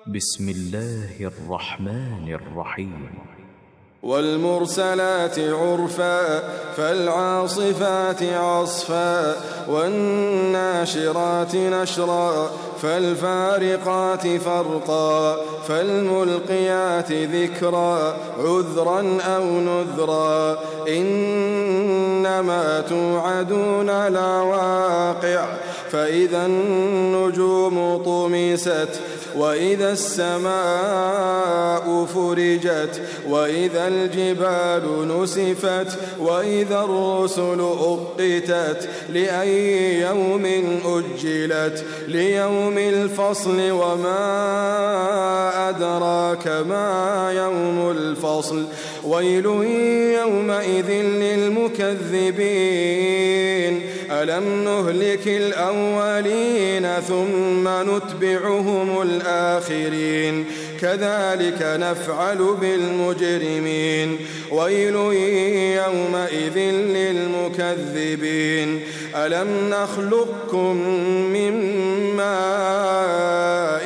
بسم الله الرحمن الرحيم. والمرسلات عرفا فالعاصفات عصفا والناشرات نشرا فالفارقات فرقا فالملقيات ذكرا عذرا أو نذرا إنما توعدون لواقع فإذا النجوم طمست وإذا السماء فرجت وإذا الجبال نسفت وإذا الرسل أقتت لأي يوم أجلت ليوم الفصل وما أدراك ما يوم الفصل ويل يومئذ للمكذبين ألم نهلك الأولين ثم نتبعهم الآخرين كذلك نفعل بالمجرمين ويل يومئذ للمكذبين ألم نخلقكم من ماء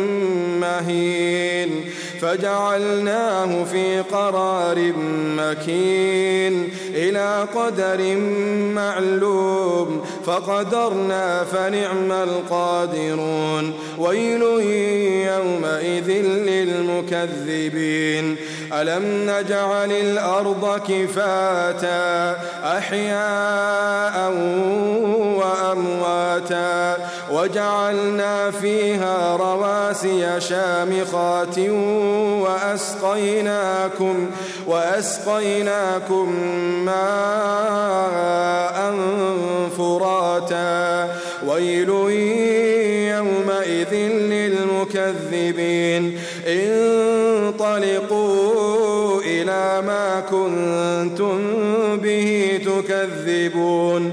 مهين فجعلناه في قرار مكين إلى قدر معلوم فقدرنا فنعم القادرون ويل يومئذ للمكذبين ألم نجعل الأرض كفاتا أحياء وأمواتا وجعلنا فيها رواسي شامخات وأسقيناكم ماء فراتا ويل يومئذ للمكذبين انطلقوا إلى ما كنتم به تكذبون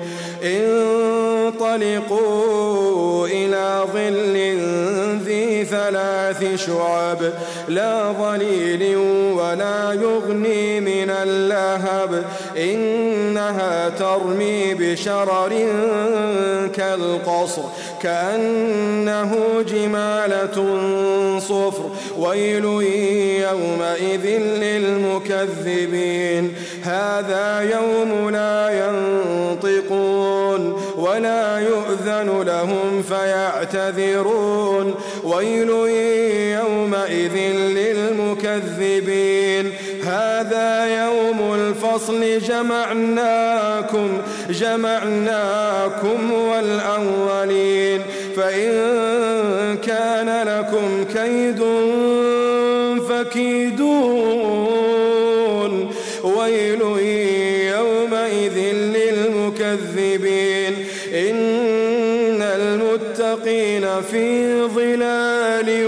انطلقوا إلى ظل ذي 3 شعب لا ظليل ولا يغني من اللهب إنها ترمي بشرر كالقصر كأنه جمالة صفر ويل يومئذ للمكذبين هذا يوم لا ينطقون ولا يؤذن لهم فيعتذرون ويل يومئذ للمكذبين هذا يوم الفصل جمعناكم والأولين فإن كان لكم كيد فكيدون ويل يومئذ للمكذبين إن المتقين في ظلال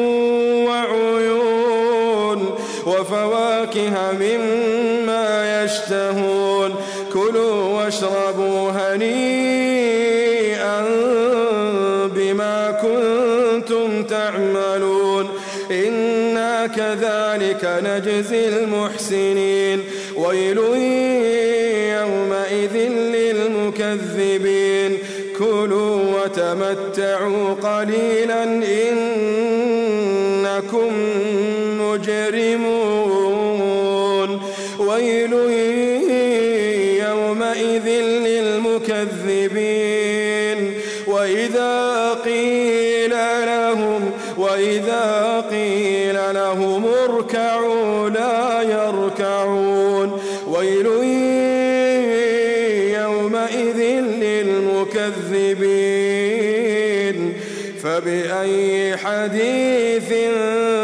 وعيون وفواكه مما يشتهون كلوا واشربوا هنيئا بما كنتم تعملون إنا كذلك نجزي المحسنين ويل يومئذ للمكذبين كلوا وتمتعوا قليلا إنكم مجرمون ويل يومئذ للمكذبين وإذا قيل لهم اركعوا لا يركعون ويل يومئذ للمكذبين فبأي حديث